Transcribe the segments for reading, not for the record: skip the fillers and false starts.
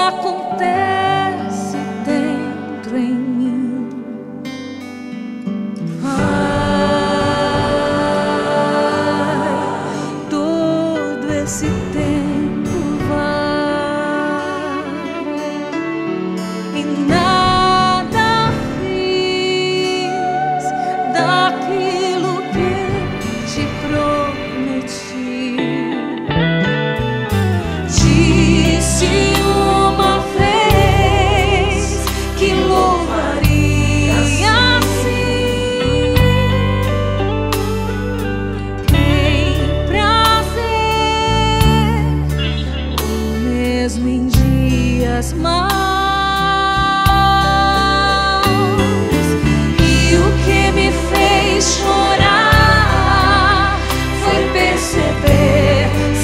acontece dentro em mim. Vai, todo esse tempo vai e nada fiz daquilo que te prometi. Disse uma vez que louvaria assim em prazer, o mesmo em dias maus. E o que me fez chorar foi perceber,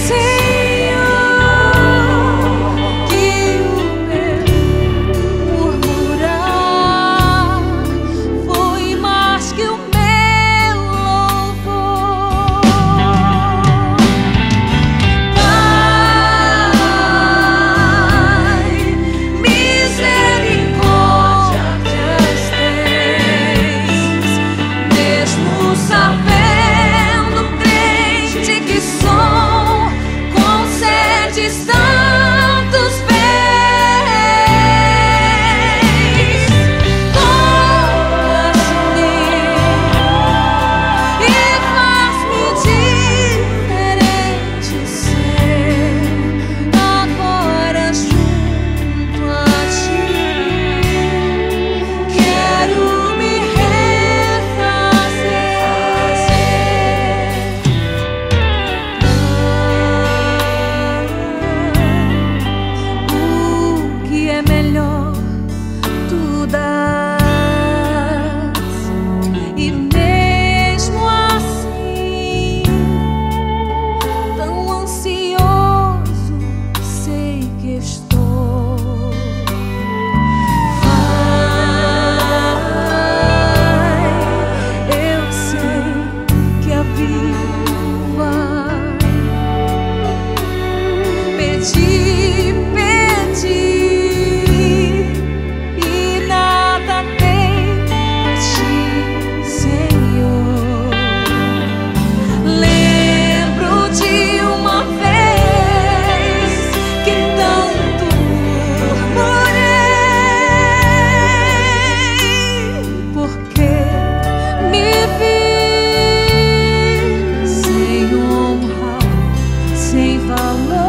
e mesmo assim, tão ansioso sei que estou. Vai, eu sei que a vida vai pedir, pedir, e nada tem pra ti, Senhor. Lembro de uma vez que tanto murmurei, porque me vi sem honra, sem valor.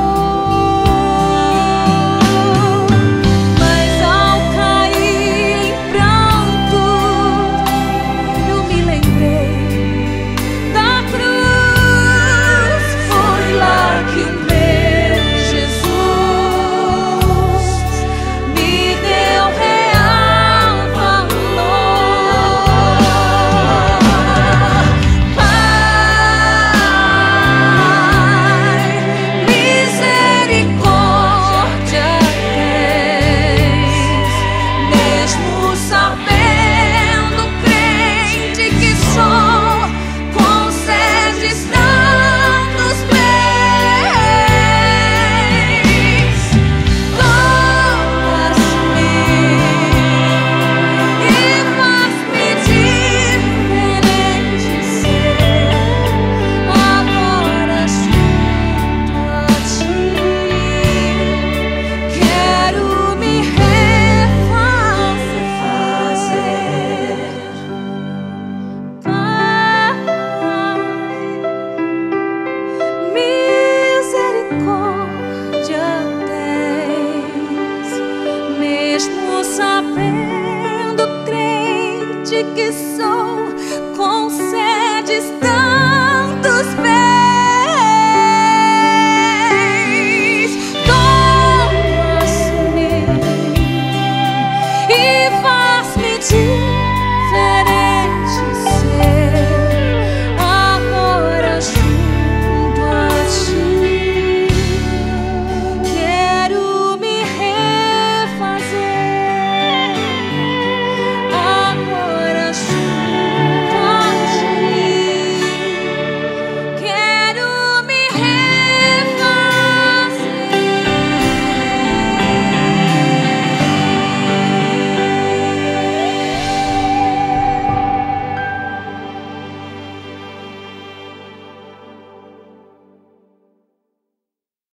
Mesmo sabendo, crente que sou.